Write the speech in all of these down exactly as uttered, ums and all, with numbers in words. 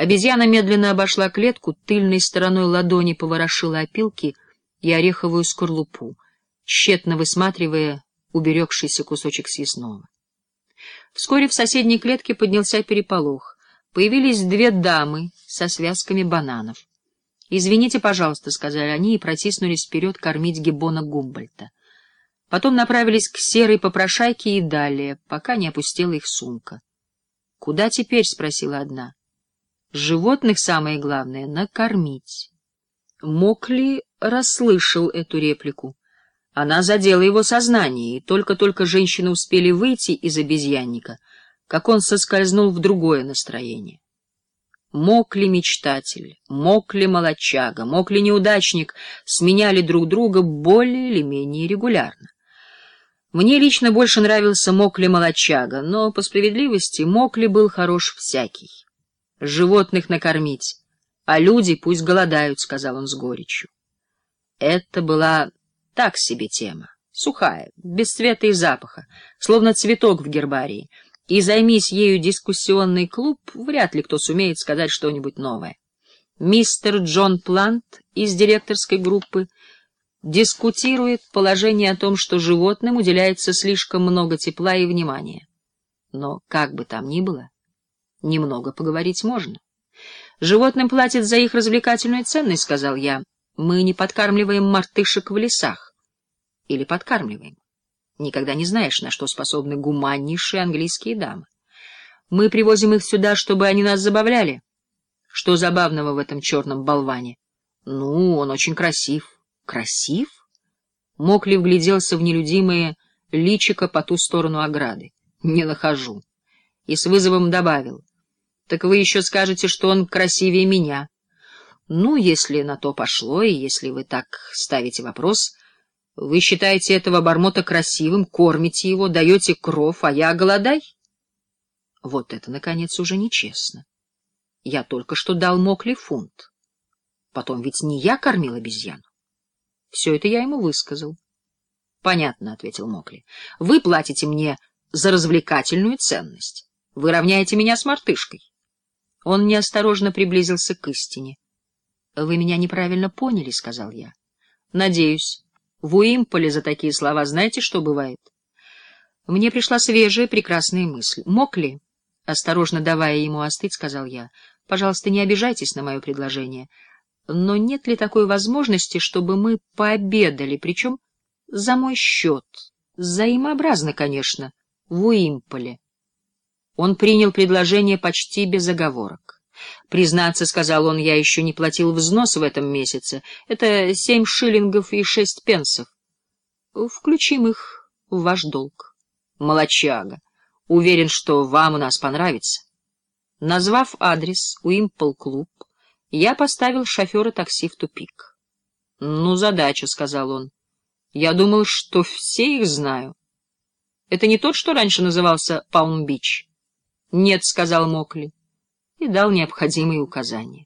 Обезьяна медленно обошла клетку, тыльной стороной ладони поворошила опилки и ореховую скорлупу, тщетно высматривая уберегшийся кусочек съестного. Вскоре в соседней клетке поднялся переполох. Появились две дамы со связками бананов. «Извините, пожалуйста», — сказали они и протиснулись вперед кормить гиббона Гумбольдта. Потом направились к серой попрошайке и далее, пока не опустела их сумка. «Куда теперь?» — спросила одна. «Животных самое главное — накормить». Мокли расслышал эту реплику. Она задела его сознание, и только-только женщины успели выйти из обезьянника, как он соскользнул в другое настроение. Мокли-мечтатель, Мокли-молодчага, Мокли-неудачник сменяли друг друга более или менее регулярно. Мне лично больше нравился Мокли-молодчага, но, по справедливости, Мокли был хорош всякий. «Животных накормить, а люди пусть голодают», — сказал он с горечью. Это была так себе тема, сухая, без цвета и запаха, словно цветок в гербарии, и займись ею дискуссионный клуб, вряд ли кто сумеет сказать что-нибудь новое. Мистер Джон Плант из директорской группы дискутирует положение о том, что животным уделяется слишком много тепла и внимания. Но, как бы там ни было, немного поговорить можно. «Животным платят за их развлекательную ценность», — сказал я. «Мы не подкармливаем мартышек в лесах. Или подкармливаем. Никогда не знаешь, на что способны гуманнейшие английские дамы. Мы привозим их сюда, чтобы они нас забавляли. Что забавного в этом черном болване? Ну, он очень красив». «Красив?» Мокли вгляделся в нелюдимое личико по ту сторону ограды. «Не нахожу». И с вызовом добавил. «Так вы еще скажете, что он красивее меня». «Ну, если на то пошло, и если вы так ставите вопрос, вы считаете этого обормота красивым, кормите его, даете кров, а я голодай?» Вот это, наконец, уже нечестно. Я только что дал Мокли фунт. Потом ведь не я кормил обезьяну. Все это я ему высказал. — Понятно, — ответил Мокли. — Вы платите мне за развлекательную ценность. Вы равняете меня с мартышкой. Он неосторожно приблизился к истине. — Вы меня неправильно поняли, — сказал я. — Надеюсь. В Уимполе за такие слова знаете, что бывает? Мне пришла свежая, прекрасная мысль. — Мокли, осторожно давая ему остыть, сказал я, — пожалуйста, не обижайтесь на мое предложение. Но нет ли такой возможности, чтобы мы пообедали, причем за мой счет, взаимообразно, конечно, в Уимполе? Он принял предложение почти без оговорок. «Признаться, — сказал он, — я еще не платил взнос в этом месяце. Это семь шиллингов и шесть пенсов. Включим их в ваш долг. Молодчага. Уверен, что вам у нас понравится». Назвав адрес Уимпл-клуб, я поставил шофера такси в тупик. — Ну, задача, — сказал он. — Я думал, что все их знаю. Это не тот, что раньше назывался Палм-Бич? — Нет, — сказал Мокли, и дал необходимые указания.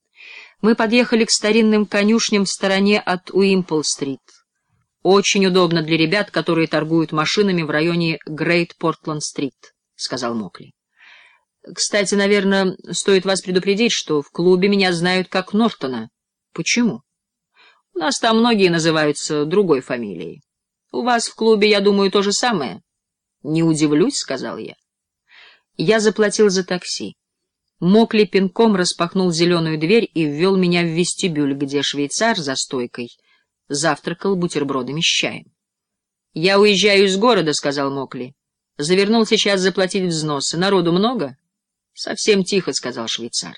Мы подъехали к старинным конюшням в стороне от Уимпл-стрит. Очень удобно для ребят, которые торгуют машинами в районе Грейт-Портленд-стрит, — сказал Мокли. Кстати, наверное, стоит вас предупредить, что в клубе меня знают как Нортона. Почему? У нас там многие называются другой фамилией. У вас в клубе, я думаю, то же самое. Не удивлюсь, — сказал я. Я заплатил за такси. Мокли пинком распахнул зеленую дверь и ввел меня в вестибюль, где швейцар за стойкой завтракал бутербродами с чаем. — Я уезжаю из города, — сказал Мокли. — Завернул сейчас заплатить взносы. Народу много? — Совсем тихо, — сказал швейцар.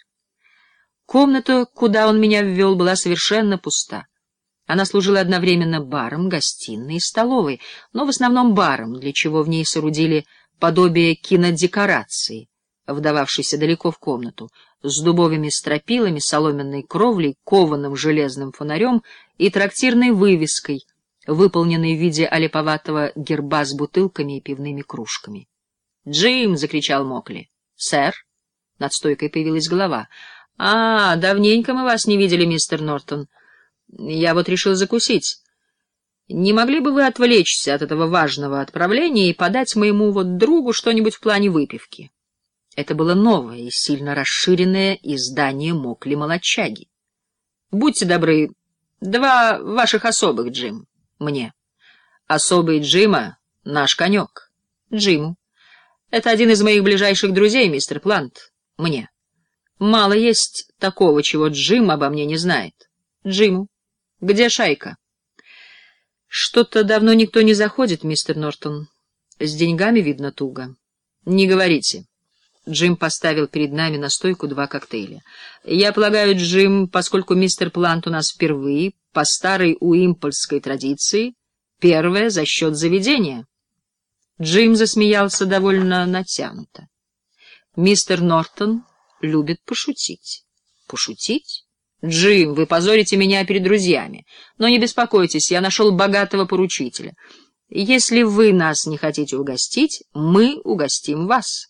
Комната, куда он меня ввел, была совершенно пуста. Она служила одновременно баром, гостиной и столовой, но в основном баром, для чего в ней соорудили подобие кинодекорации, вдававшейся далеко в комнату, с дубовыми стропилами, соломенной кровлей, кованым железным фонарем и трактирной вывеской, выполненной в виде олиповатого герба с бутылками и пивными кружками. «Джим!» — закричал Мокли. «Сэр?» — над стойкой появилась голова. «А, давненько мы вас не видели, мистер Нортон. Я вот решил закусить. Не могли бы вы отвлечься от этого важного отправления и подать моему вот другу что-нибудь в плане выпивки?» Это было новое и сильно расширенное издание Мокли-молочаги. «Будьте добры, два ваших особых, Джим, мне. Особый Джима — наш конек. Джиму. Это один из моих ближайших друзей, мистер Плант. Мне. Мало есть такого, чего Джим обо мне не знает. Джиму. Где шайка?» «Что-то давно никто не заходит, мистер Нортон. С деньгами, видно, туго». «Не говорите». Джим поставил перед нами на стойку два коктейля. «Я полагаю, Джим, поскольку мистер Плант у нас впервые, по старой уимпольской традиции, первое за счет заведения». Джим засмеялся довольно натянуто. «Мистер Нортон любит пошутить». «Пошутить? Джим, вы позорите меня перед друзьями. Но не беспокойтесь, я нашел богатого поручителя. Если вы нас не хотите угостить, мы угостим вас».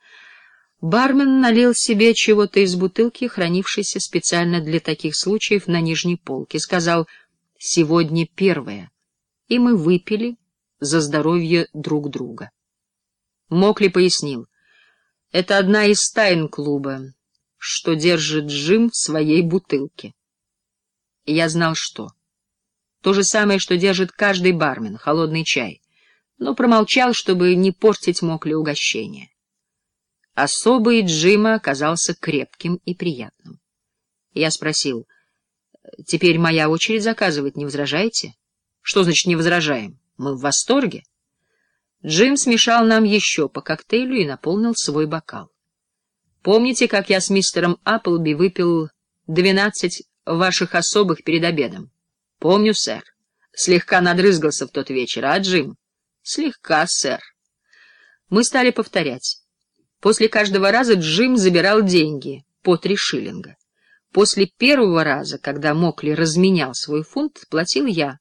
Бармен налил себе чего-то из бутылки, хранившейся специально для таких случаев на нижней полке. Сказал: «Сегодня первое». И мы выпили за здоровье друг друга. Мокли пояснил: «Это одна из тайн клуба, что держит Джим в своей бутылке». И я знал, что. То же самое, что держит каждый бармен — холодный чай, но промолчал, чтобы не портить Мокли угощение. Особый Джима оказался крепким и приятным. Я спросил: «Теперь моя очередь заказывать, не возражаете?» «Что значит «не возражаем»? Мы в восторге». Джим смешал нам еще по коктейлю и наполнил свой бокал. «Помните, как я с мистером Апплби выпил двенадцать ваших особых перед обедом?» «Помню, сэр. Слегка надрызгался в тот вечер, а, Джим?» «Слегка, сэр». Мы стали повторять. После каждого раза Джим забирал деньги, по три шиллинга. После первого раза, когда Мокли разменял свой фунт, платил я.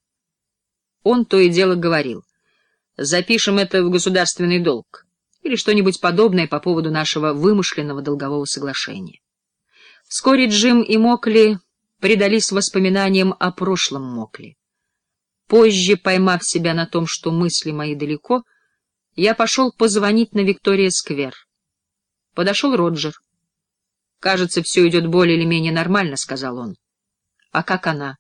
Он то и дело говорил: «Запишем это в государственный долг», или что-нибудь подобное по поводу нашего вымышленного долгового соглашения. Вскоре Джим и Мокли предались воспоминаниям о прошлом Мокли. Позже, поймав себя на том, что мысли мои далеко, я пошел позвонить на Виктория-сквер. Подошел Роджер. «Кажется, все идет более или менее нормально», — сказал он. «А как она?»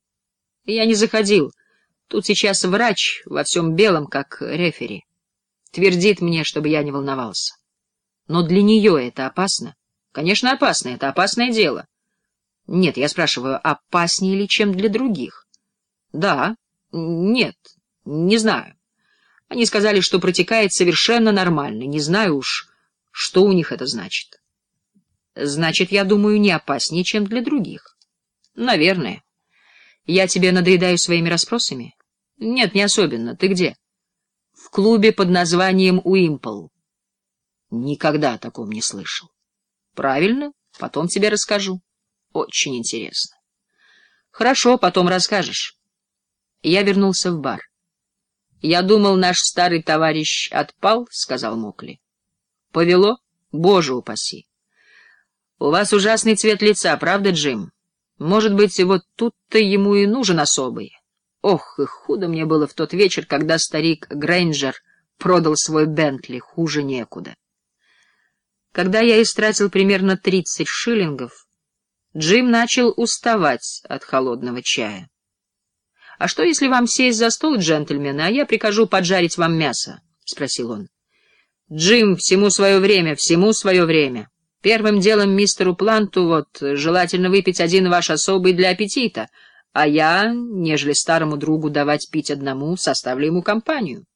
«Я не заходил. Тут сейчас врач во всем белом, как рефери. Твердит мне, чтобы я не волновался. Но для нее это опасно?» «Конечно, опасно. Это опасное дело». «Нет, я спрашиваю, опаснее ли, чем для других?» «Да. Нет. Не знаю. Они сказали, что протекает совершенно нормально. Не знаю уж, что у них это значит». «Значит, я думаю, не опаснее, чем для других». «Наверное. Я тебе надоедаю своими расспросами?» «Нет, не особенно. Ты где?» «В клубе под названием Уимпл». «Никогда о таком не слышал». «Правильно. Потом тебе расскажу. Очень интересно». «Хорошо, потом расскажешь». Я вернулся в бар. «Я думал, наш старый товарищ отпал», — сказал Мокли. «Повело? Боже упаси! У вас ужасный цвет лица, правда, Джим? Может быть, вот тут-то ему и нужен особый. Ох, и худо мне было в тот вечер, когда старик Грейнджер продал свой Бентли, хуже некуда». Когда я истратил примерно тридцать шиллингов, Джим начал уставать от холодного чая. «А что, если вам сесть за стол, джентльмены, а я прикажу поджарить вам мясо?» — спросил он. «Джим, всему свое время, всему свое время. Первым делом мистеру Планту вот желательно выпить один ваш особый для аппетита, а я, нежели старому другу давать пить одному, составлю ему компанию».